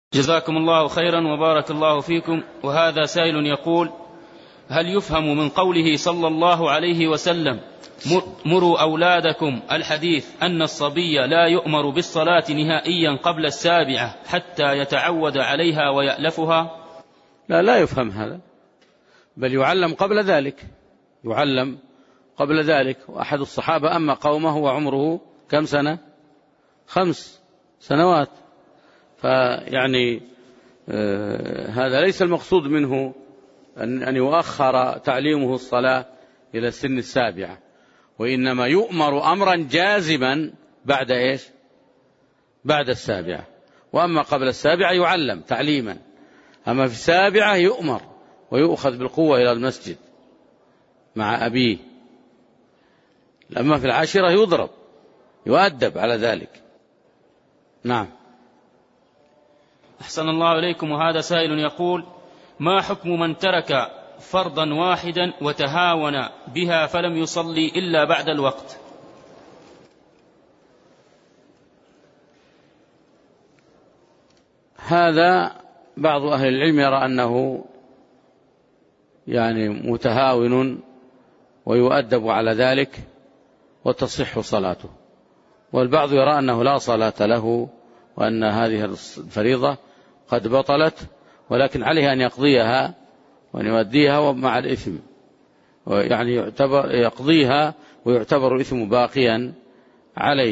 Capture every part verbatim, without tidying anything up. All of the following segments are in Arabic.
جزاكم الله خيرا وبارك الله فيكم. وهذا سائل يقول: هل يفهم من قوله صلى الله عليه وسلم مروا أولادكم الحديث أن الصبي لا يؤمر بالصلاة نهائيا قبل السابعة حتى يتعود عليها ويألفها؟ لا لا يفهم هذا، بل يعلم قبل ذلك، يعلم قبل ذلك. وأحد الصحابة أما قومه وعمره كم سنة؟ خمس سنوات. فيعني آه هذا ليس المقصود منه أن, أن يؤخر تعليمه الصلاة إلى السن السابعة، وإنما يؤمر أمرا جازما بعد إيش؟ بعد السابعة. وأما قبل السابعة يعلم تعليما، أما في السابعة يؤمر ويؤخذ بالقوة إلى المسجد مع أبيه. أما في العاشرة يضرب يؤدب على ذلك. نعم. أحسن الله إليكم. وهذا سائل يقول: ما حكم من ترك فرضا واحدا وتهاون بها فلم يصلي إلا بعد الوقت؟ هذا بعض أهل العلم يرى أنه يعني متهاون ويؤدب على ذلك وتصح صلاته، والبعض يرى أنه لا صلاة له وأن هذه الفريضة قد بطلت، ولكن عليه أن يقضيها وأن يؤديها مع الإثم، يعني يعتبر يقضيها ويعتبر الإثم باقيا عليه.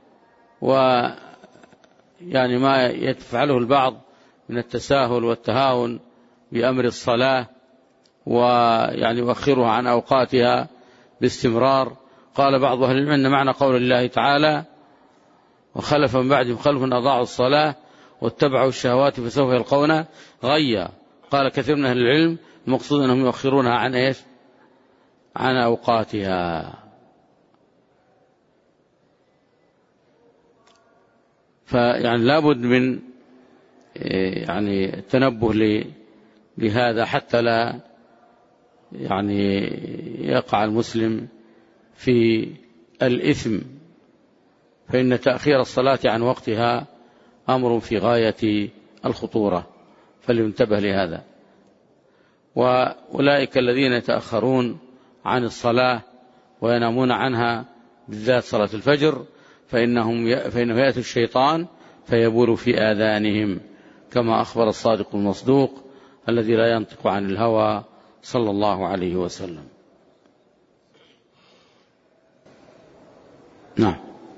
ويعني ما يفعله البعض من التساهل والتهاون بأمر الصلاة ويعني يؤخرها عن أوقاتها باستمرار. قال بعض أهل العلم أن معنى قول الله تعالى: وخلف من بعدهم خلف أضاعوا الصلاة واتبعوا الشهوات فسوف يلقون غيا. قال كثير من أهل العلم المقصود أنهم يؤخرونها عن إيش؟ عن أوقاتها. فيعني لابد من يعني التنبه لهذا حتى لا يعني يقع المسلم في الإثم، فإن تأخير الصلاة عن وقتها أمر في غاية الخطورة، فلينتبه لهذا. وأولئك الذين يتأخرون عن الصلاة وينامون عنها بالذات صلاة الفجر فإنهم فإنه يأتي الشيطان فيبول في آذانهم، كما أخبر الصادق المصدوق الذي لا ينطق عن الهوى صلى الله عليه وسلم. نعم.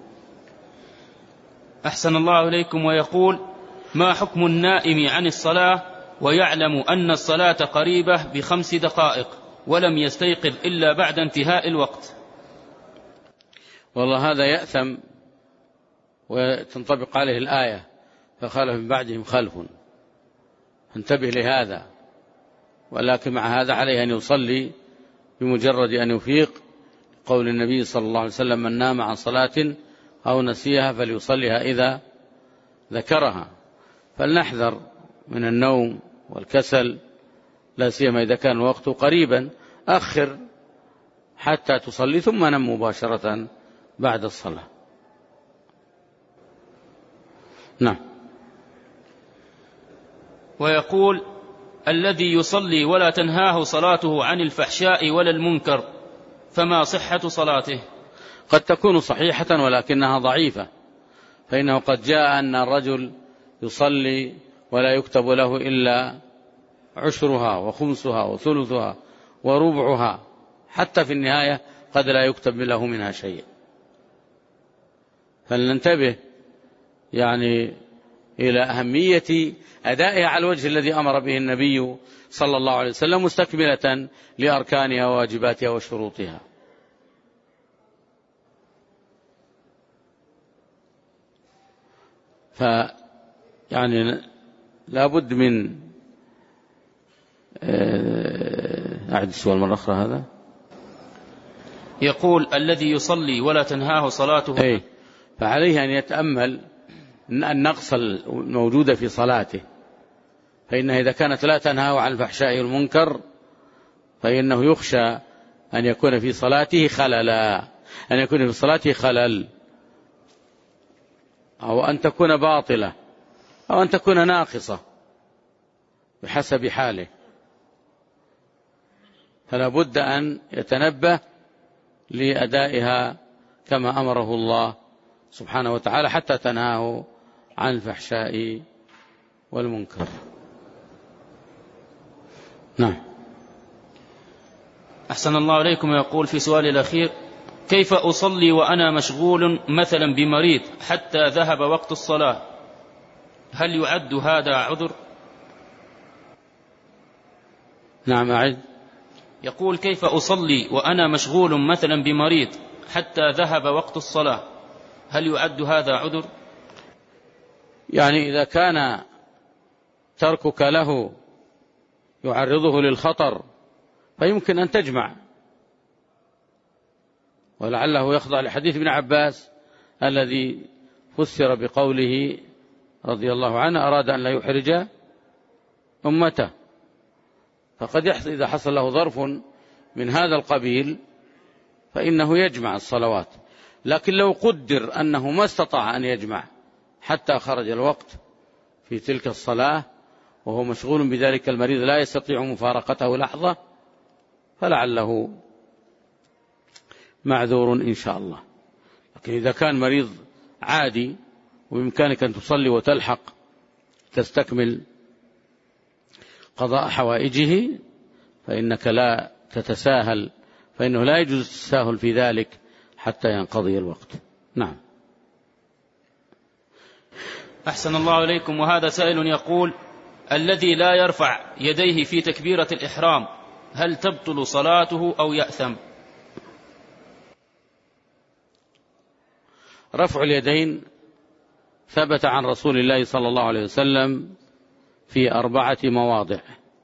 أحسن الله إليكم. ويقول: ما حكم النائم عن الصلاة ويعلم أن الصلاة قريبة بخمس دقائق ولم يستيقظ إلا بعد انتهاء الوقت؟ والله هذا يأثم وتنطبق عليه الآية: فخلف من بعدهم خلف. انتبه لهذا. ولكن مع هذا عليه أن يصلي بمجرد أن يفيق، قول النبي صلى الله عليه وسلم: من نام عن صلاة أو نسيها فليصليها إذا ذكرها. فلنحذر من النوم والكسل، لا سيما إذا كان الوقت قريبا. أخر حتى تصلي ثم نم مباشرة بعد الصلاة. نعم. ويقول: الذي يصلي ولا تنهاه صلاته عن الفحشاء ولا المنكر فما صحة صلاته؟ قد تكون صحيحة ولكنها ضعيفة، فإنه قد جاء أن الرجل يصلي ولا يكتب له إلا عشرها وخمسها وثلثها وربعها، حتى في النهاية قد لا يكتب له منها شيء. فلننتبه يعني إلى أهمية أدائها على الوجه الذي أمر به النبي صلى الله عليه وسلم، مستكملة لأركانها وواجباتها وشروطها. فيعني لابد من أعد السؤال مرة أخرى. هذا يقول: الذي يصلي ولا تنهاه صلاته. أي فعليه أن يتأمل النقص الموجود في صلاته، فإنها إذا كانت لا تنهاه عن الفحشاء والمنكر فإنه يخشى أن يكون في صلاته خللا، أن يكون في صلاته خلل، أو أن تكون باطلة، أو أن تكون ناقصة بحسب حاله، فلا بد أن يتنبه لأدائها كما أمره الله سبحانه وتعالى حتى تنهاه عن الفحشاء والمنكر. نعم. أحسن الله عليكم. يقول في سؤال الأخير: كيف أصلي وأنا مشغول مثلا بمريض حتى ذهب وقت الصلاة؟ هل يعد هذا عذر؟ نعم أعد. يقول: كيف أصلي وأنا مشغول مثلا بمريض حتى ذهب وقت الصلاة؟ هل يعد هذا عذر؟ يعني إذا كان تركك له يعرضه للخطر فيمكن أن تجمع، ولعله يخضع لحديث ابن عباس الذي فسر بقوله رضي الله عنه: أراد أن لا يحرج أمته. فقد يحصل إذا حصل له ظرف من هذا القبيل فإنه يجمع الصلوات، لكن لو قدر أنه ما استطاع أن يجمع حتى خرج الوقت في تلك الصلاة وهو مشغول بذلك المريض لا يستطيع مفارقته لحظة فلعله معذور إن شاء الله. لكن إذا كان مريض عادي وبإمكانك أن تصلي وتلحق تستكمل قضاء حوائجه فإنك لا تتساهل، فإنه لا يجوز التساهل في ذلك حتى ينقضي الوقت. نعم. أحسن الله عليكم. وهذا سائل يقول: الذي لا يرفع يديه في تكبيرة الإحرام هل تبطل صلاته أو يأثم؟ رفع اليدين ثبت عن رسول الله صلى الله عليه وسلم في أربعة مواضع.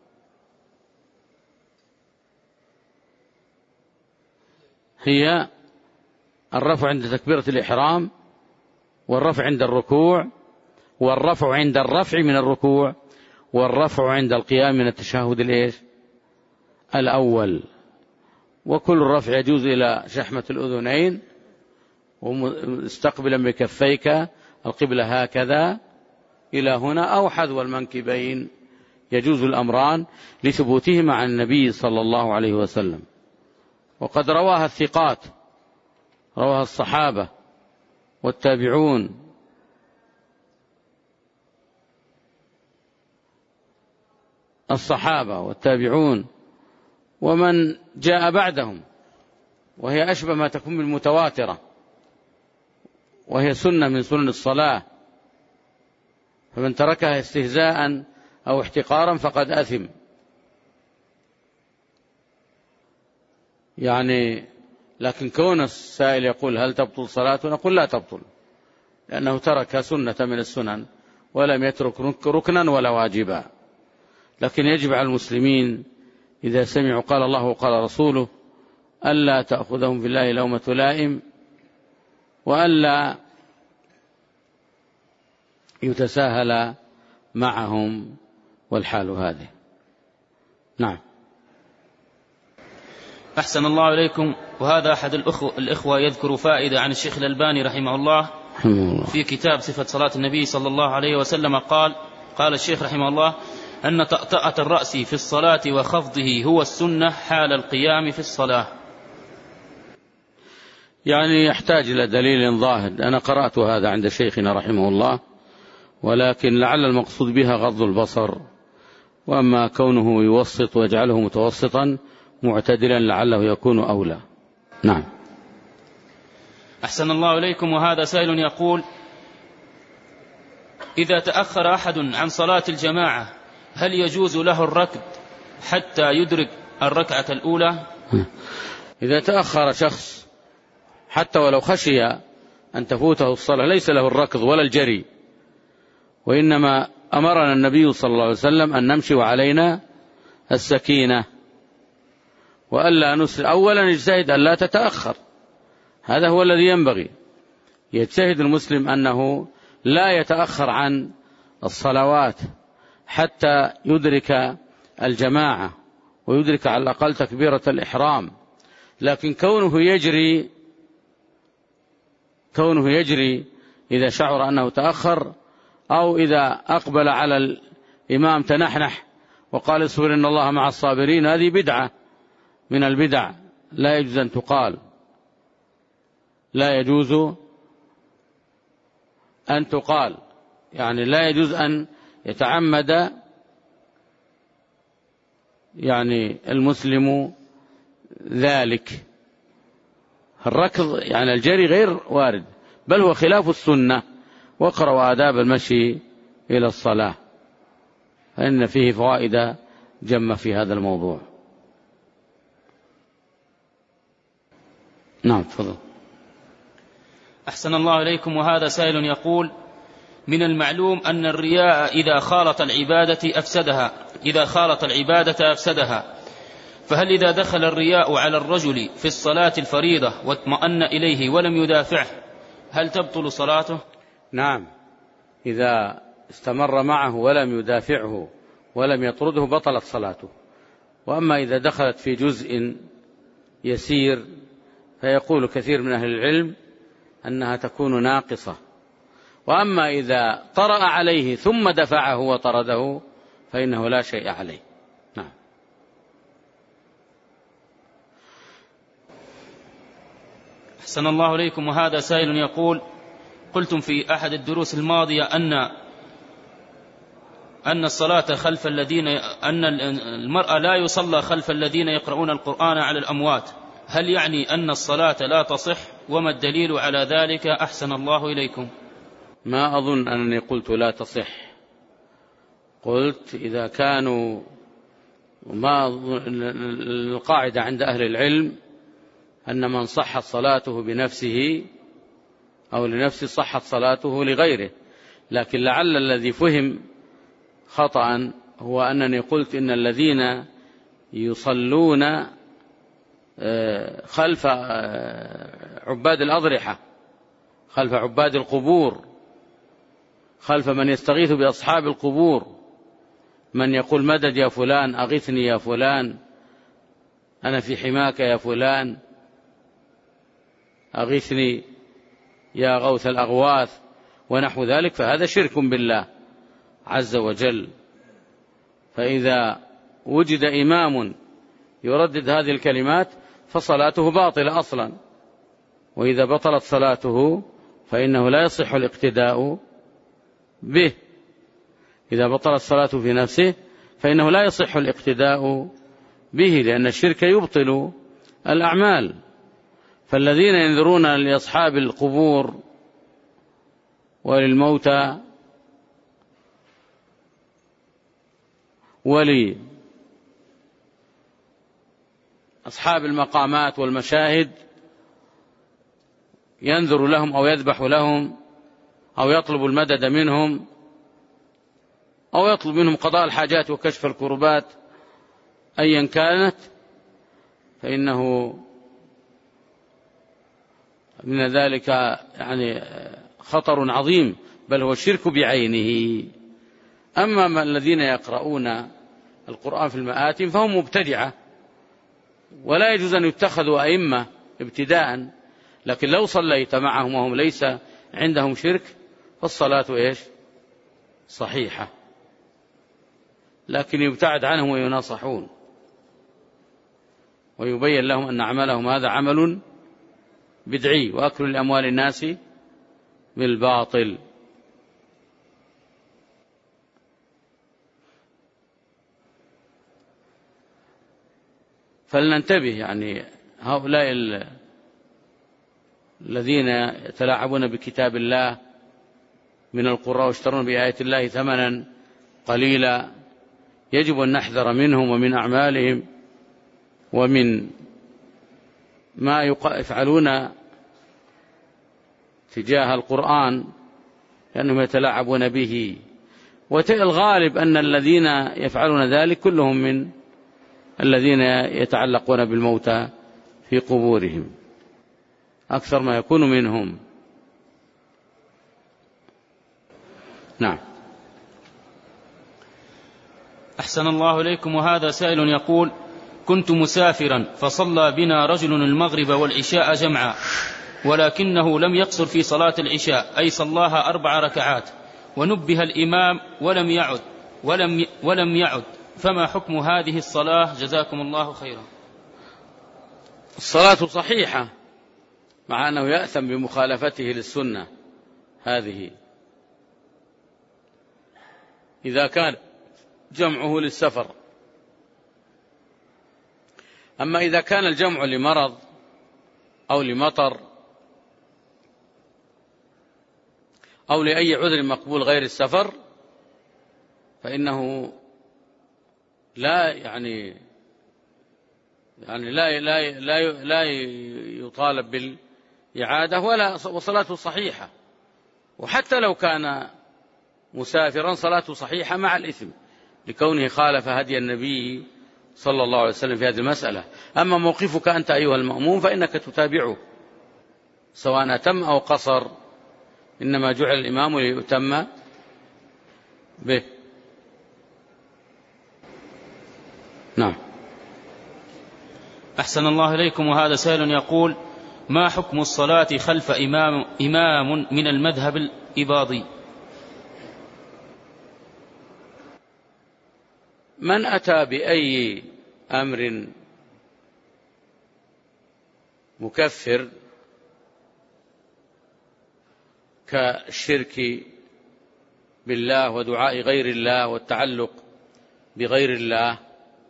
هي الرفع عند تكبيرة الإحرام، والرفع عند الركوع، والرفع عند الرفع من الركوع، والرفع عند القيام من التشهد الإيش؟ الأول. وكل الرفع يجوز إلى شحمة الأذنين ومستقبلا بكفيك القبلة هكذا إلى هنا، أو حذو المنكبين، يجوز الأمران لثبوتهما عن النبي صلى الله عليه وسلم. وقد رواها الثقات، رواها الصحابة والتابعون الصحابة والتابعون ومن جاء بعدهم، وهي أشبه ما تكون بالمتواترة، وهي سنة من سنن الصلاة، فمن تركها استهزاء أو احتقارا فقد أثم. يعني لكن كون السائل يقول هل تبطل صلاته، نقول لا تبطل، لأنه ترك سنة من السنن ولم يترك ركنا ولا واجبا. لكن يجب على المسلمين إذا سمعوا قال الله وقال رسوله ألا تأخذهم في الله لومة لائم، وألا يتساهل معهم، والحال هذه. نعم. أحسن الله عليكم. وهذا أحد الأخوة, الإخوة يذكر فائدة عن الشيخ الألباني رحمه الله في كتاب صفة صلاة النبي صلى الله عليه وسلم. قال قال الشيخ رحمه الله أن طأطأة الرأس في الصلاة وخفضه هو السنة حال القيام في الصلاة. يعني يحتاج إلى دليل ظاهر. أنا قرأت هذا عند شيخنا رحمه الله، ولكن لعل المقصود بها غض البصر، وأما كونه يوسط ويجعله متوسطا معتدلا لعله يكون أولى. نعم. أحسن الله إليكم. وهذا سائل يقول: إذا تأخر أحد عن صلاة الجماعة هل يجوز له الركض حتى يدرك الركعة الأولى؟ إذا تأخر شخص حتى ولو خشي أن تفوته الصلاة ليس له الركض ولا الجري، وإنما أمرنا النبي صلى الله عليه وسلم أن نمشي وعلينا السكينة، وألا نسرع. أولا يجتهد أن لا تتأخر، هذا هو الذي ينبغي. يجتهد المسلم أنه لا يتأخر عن الصلوات حتى يدرك الجماعة ويدرك على الأقل تكبيرة الإحرام. لكن كونه يجري كونه يجري إذا شعر أنه تأخر أو إذا أقبل على الإمام تنحنح وقال اصبر إن الله مع الصابرين، هذه بدعة من البدع لا يجوز أن تقال، لا يجوز أن تقال، يعني لا يجوز أن يتعمد يعني المسلم ذلك. الركض يعني الجري غير وارد، بل هو خلاف السنة. واقرأوا آداب المشي إلى الصلاة، فإن فيه فوائد جمة في هذا الموضوع. نعم تفضل. أحسن الله إليكم. وهذا سائل يقول: من المعلوم أن الرياء إذا خالط العبادة أفسدها إذا خالط العبادة أفسدها فهل إذا دخل الرياء على الرجل في الصلاة الفريضة واطمأن إليه ولم يدافعه هل تبطل صلاته؟ نعم، إذا استمر معه ولم يدافعه ولم يطرده بطلت صلاته. وأما إذا دخلت في جزء يسير فيقول كثير من أهل العلم أنها تكون ناقصة. وأما إذا طرأ عليه ثم دفعه وطرده فإنه لا شيء عليه. نعم. أحسن الله إليكم. وهذا سائل يقول: قلتم في أحد الدروس الماضية أن أن الصلاة خلف الذين أن المرأة لا يصلى خلف الذين يقرؤون القرآن على الأموات، هل يعني أن الصلاة لا تصح؟ وما الدليل على ذلك؟ أحسن الله إليكم. ما أظن أنني قلت لا تصح، قلت إذا كانوا ما القاعدة عند أهل العلم أن من صحت صلاته بنفسه أو لنفسه صحت صلاته لغيره. لكن لعل الذي فهم خطأ هو أنني قلت إن الذين يصلون خلف عباد الأضرحة، خلف عباد القبور، خلف من يستغيث بأصحاب القبور، من يقول مدد يا فلان، أغثني يا فلان، أنا في حماك يا فلان، أغثني يا غوث الأغواث ونحو ذلك، فهذا شرك بالله عز وجل. فإذا وجد إمام يردد هذه الكلمات فصلاته باطلة أصلا، وإذا بطلت صلاته فإنه لا يصح الاقتداء به. إذا بطلت صلاته في نفسه فإنه لا يصح الاقتداء به، لأن الشرك يبطل الأعمال. فالذين ينذرون لأصحاب القبور وللموتى ولأصحاب المقامات والمشاهد ينذر لهم أو يذبح لهم أو يطلب المدد منهم أو يطلب منهم قضاء الحاجات وكشف الكربات أيا كانت، فإنه من ذلك يعني خطر عظيم، بل هو الشرك بعينه. أما الذين يقرؤون القرآن في المآتم فهم مبتدعة، ولا يجوز أن يتخذوا أئمة ابتداء، لكن لو صليت معهم وهم ليس عندهم شرك فالصلاة إيش؟ صحيحة، لكن يبتعد عنهم ويناصحون ويبين لهم أن عملهم هذا عمل بدعي وأكل لأموال الناس بالباطل. فلننتبه، يعني هؤلاء الذين يتلاعبون بكتاب الله من القراء ويشترون بآيات الله ثمنا قليلا يجب أن نحذر منهم ومن أعمالهم ومن ما يفعلون تجاه القرآن، لأنهم يتلاعبون به. والغالب أن الذين يفعلون ذلك كلهم من الذين يتعلقون بالموتى في قبورهم، أكثر ما يكون منهم. نعم. أحسن الله إليكم. وهذا سائل يقول: كنت مسافرا فصلى بنا رجل المغرب والعشاء جمعا، ولكنه لم يقصر في صلاة العشاء، أي صلاها أربع ركعات، ونبه الإمام ولم يعد ولم ولم يعد فما حكم هذه الصلاة جزاكم الله خيرا؟ الصلاة صحيحة مع أنه يأثم بمخالفته للسنة هذه إذا كان جمعه للسفر. أما إذا كان الجمع لمرض أو لمطر أو لأي عذر مقبول غير السفر فإنه لا يعني يعني لا لا لا لا يطالب بالإعادة ولا وصلاته صحيحة. وحتى لو كان مسافرا صلاته صحيحة مع الإثم لكونه خالف هدي النبي صلى الله عليه وسلم في هذه المسألة. أما موقفك أنت أيها المأموم فإنك تتابعه سواء أتم أو قصر، إنما جعل الإمام ليؤتم به. نعم. أحسن الله إليكم. وهذا سائل يقول: ما حكم الصلاة خلف إمام, إمام من المذهب الإباضي؟ من أتى بأي أمر مكفر كالشرك بالله ودعاء غير الله والتعلق بغير الله،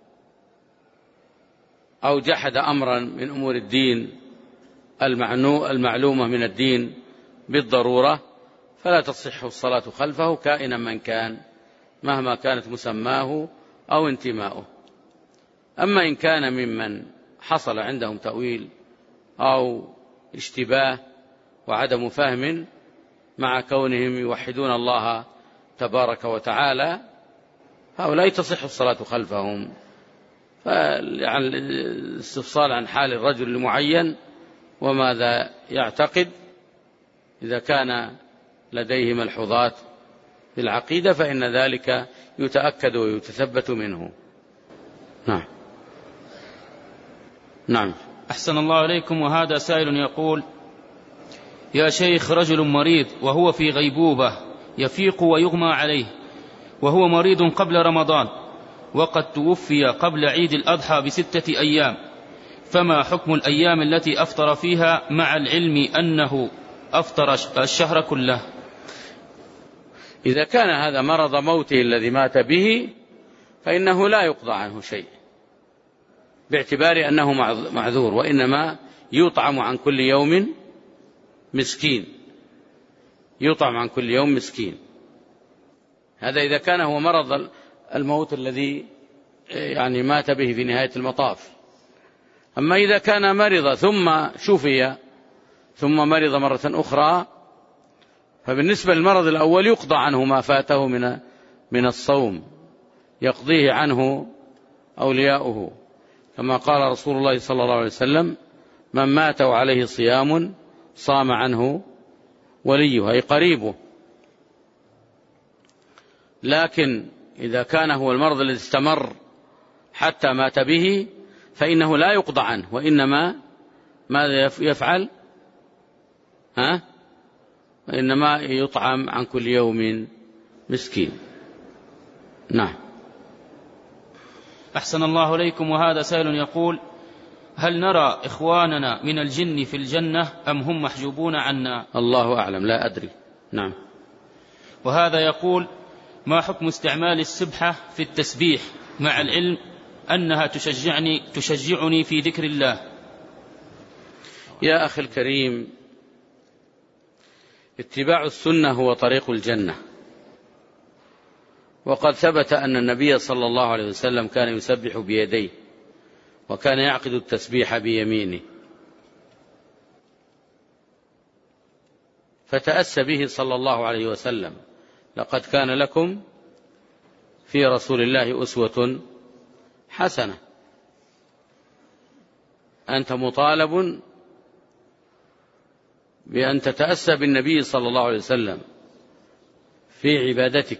أو جحد أمرا من أمور الدين المعلومة من الدين بالضرورة، فلا تصح الصلاة خلفه كائنا من كان مهما كانت مسماه أو انتماؤه. أما إن كان ممن حصل عندهم تأويل أو اشتباه وعدم فهم مع كونهم يوحدون الله تبارك وتعالى، هؤلاء تصح الصلاة خلفهم. يعني الاستفصال عن حال الرجل المعين وماذا يعتقد، إذا كان لديه ملحوظات في العقيدة فإن ذلك يتأكد ويتثبت منه. نعم. نعم. أحسن الله إليكم. وهذا سائل يقول: يا شيخ، رجل مريض وهو في غيبوبة يفيق ويغمى عليه وهو مريض قبل رمضان وقد توفي قبل عيد الأضحى بستة أيام، فما حكم الأيام التي أفطر فيها مع العلم أنه أفطر الشهر كله؟ إذا كان هذا مرض موته الذي مات به فإنه لا يقضى عنه شيء باعتبار أنه معذور، وإنما يطعم عن كل يوم مسكين، يطعم عن كل يوم مسكين. هذا إذا كان هو مرض الموت الذي يعني مات به في نهاية المطاف. أما إذا كان مرض ثم شفي ثم مرض مرة أخرى فبالنسبة للمرض الأول يقضى عنه ما فاته من من الصوم، يقضيه عنه أولياؤه، كما قال رسول الله صلى الله عليه وسلم: من مات وعليه صيام صام عنه وليه، أي قريبه. لكن إذا كان هو المرض الذي استمر حتى مات به فإنه لا يقضى عنه، وإنما ماذا يفعل؟ ها؟ وإنما يطعم عن كل يوم مسكين. نعم. أحسن الله إليكم. وهذا سائل يقول: هل نرى إخواننا من الجن في الجنة أم هم محجوبون عنا؟ الله أعلم، لا أدري. نعم. وهذا يقول: ما حكم استعمال السبحة في التسبيح مع العلم أنها تشجعني, تشجعني في ذكر الله؟ يا أخي الكريم، اتباع السنة هو طريق الجنة، وقد ثبت أن النبي صلى الله عليه وسلم كان يسبح بيديه وكان يعقد التسبيح بيمينه، فتأسى به صلى الله عليه وسلم: لقد كان لكم في رسول الله أسوة حسنة. أنت مطالب بأن تتأسى بالنبي صلى الله عليه وسلم في عبادتك،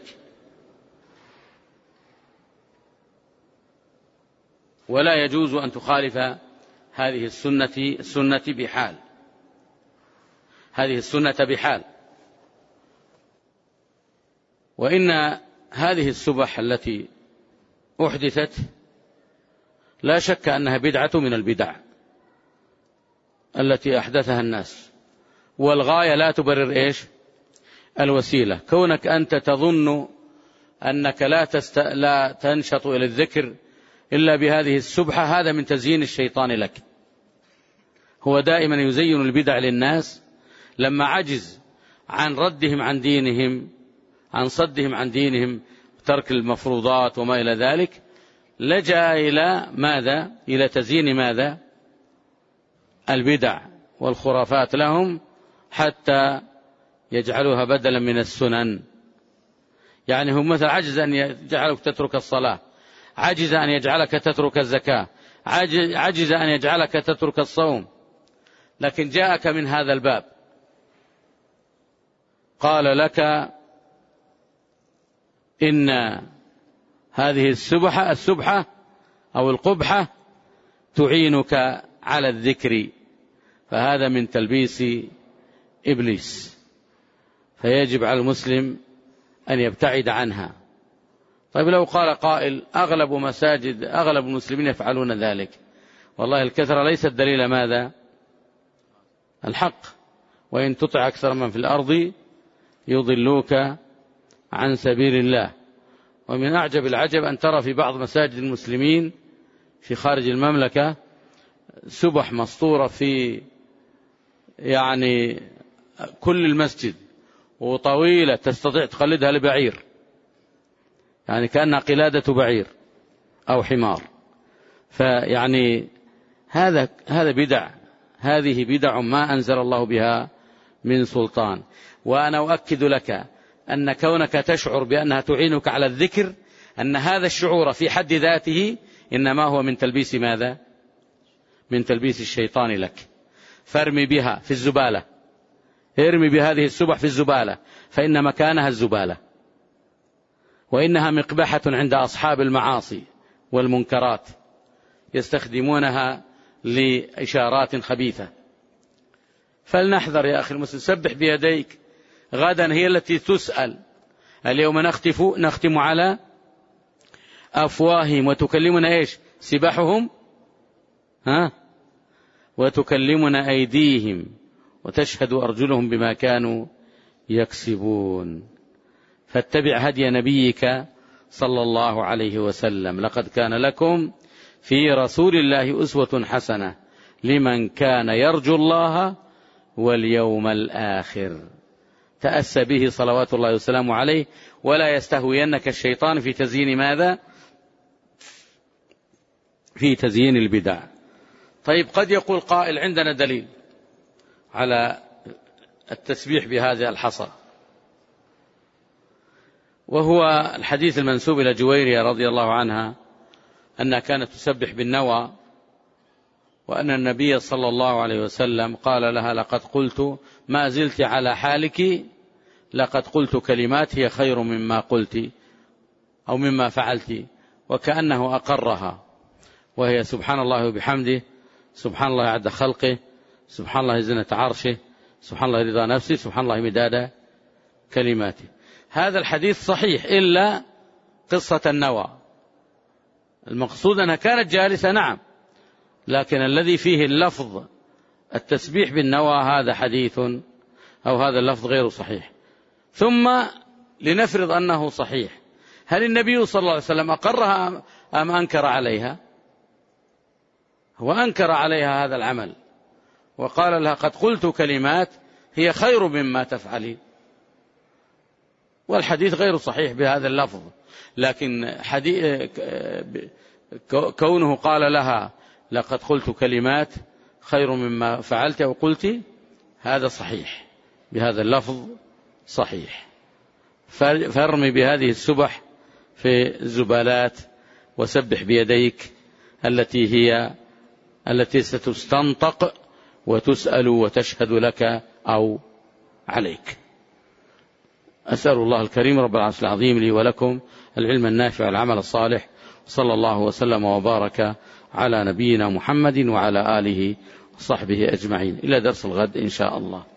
ولا يجوز أن تخالف هذه السنة السنة بحال هذه السنة بحال وإن هذه السبح التي أحدثت لا شك أنها بدعة من البدع التي أحدثها الناس، والغاية لا تبرر إيش الوسيلة. كونك أنت تظن أنك لا, تست... لا تنشط إلى الذكر إلا بهذه السبحة، هذا من تزيين الشيطان لك. هو دائما يزين البدع للناس، لما عجز عن ردهم عن دينهم، عن صدهم عن دينهم، ترك المفروضات وما إلى ذلك، لجأ إلى ماذا؟ إلى تزيين ماذا؟ البدع والخرافات لهم، حتى يجعلوها بدلا من السنن. يعني هم مثل عجز أن يجعلك تترك الصلاة، عجز أن يجعلك تترك الزكاة، عجز أن يجعلك تترك الصوم، لكن جاءك من هذا الباب قال لك إن هذه السبحة السبحة أو القبحة تعينك على الذكر، فهذا من تلبيس إبليس، فيجب على المسلم أن يبتعد عنها. طيب لو قال قائل أغلب مساجد أغلب المسلمين يفعلون ذلك، والله الكثرة ليست دليل ماذا؟ الحق. وإن تطع أكثر من في الأرض يضلوك عن سبيل الله. ومن أعجب العجب أن ترى في بعض مساجد المسلمين في خارج المملكة سبح مسطورة في يعني كل المسجد، وطويلة تستطيع تقلدها لبعير، يعني كأنها قلادة بعير أو حمار. فيعني هذا هذا بدع، هذه بدع ما أنزل الله بها من سلطان. وأنا أؤكد لك أن كونك تشعر بأنها تعينك على الذكر، أن هذا الشعور في حد ذاته إنما هو من تلبيس ماذا؟ من تلبيس الشيطان لك. فارمي بها في الزبالة، ارمي بهذه السبح في الزبالة، فإن مكانها الزبالة، وإنها مقبحة عند أصحاب المعاصي والمنكرات، يستخدمونها لإشارات خبيثة. فلنحذر يا أخي المسلم، سبح بيديك، غدا هي التي تسأل. اليوم نختف نختم على أفواههم وتكلمنا إيش؟ سباحهم، ها؟ وتكلمنا أيديهم وتشهد أرجلهم بما كانوا يكسبون. فاتبع هدي نبيك صلى الله عليه وسلم. لقد كان لكم في رسول الله أسوة حسنة لمن كان يرجو الله واليوم الآخر. تأسى به صلوات الله وسلامه عليه، ولا يستهوينك الشيطان في تزيين ماذا؟ في تزيين البدع. طيب قد يقول قائل عندنا دليل على التسبيح بهذا الحصى، وهو الحديث المنسوب إلى جويرية رضي الله عنها أنها كانت تسبح بالنوى، وأن النبي صلى الله عليه وسلم قال لها لقد قلت ما زلت على حالك، لقد قلت كلمات هي خير مما قلت أو مما فعلت، وكأنه أقرها، وهي سبحان الله وبحمده، سبحان الله عد خلقه، سبحان الله زنة عرشه، سبحان الله رضا نفسه، سبحان الله مداد كلماته. هذا الحديث صحيح إلا قصة النوى. المقصود أنها كانت جالسة نعم، لكن الذي فيه اللفظ التسبيح بالنوى هذا حديث أو هذا اللفظ غير صحيح. ثم لنفرض أنه صحيح، هل النبي صلى الله عليه وسلم أقرها أم أنكر عليها؟ هو أنكر عليها هذا العمل وقال لها قد قلت كلمات هي خير مما تفعلين، والحديث غير صحيح بهذا اللفظ. لكن حديث كونه قال لها لقد قلت كلمات خير مما فعلت أو قلت، هذا صحيح بهذا اللفظ صحيح. فارمي بهذه السبح في الزبالات وسبح بيديك التي هي التي ستستنطق وتسأل وتشهد لك أو عليك. أسأل الله الكريم رب العرش العظيم لي ولكم العلم النافع والعمل الصالح، صلى الله وسلم وبارك على نبينا محمد وعلى آله وصحبه أجمعين. إلى درس الغد إن شاء الله.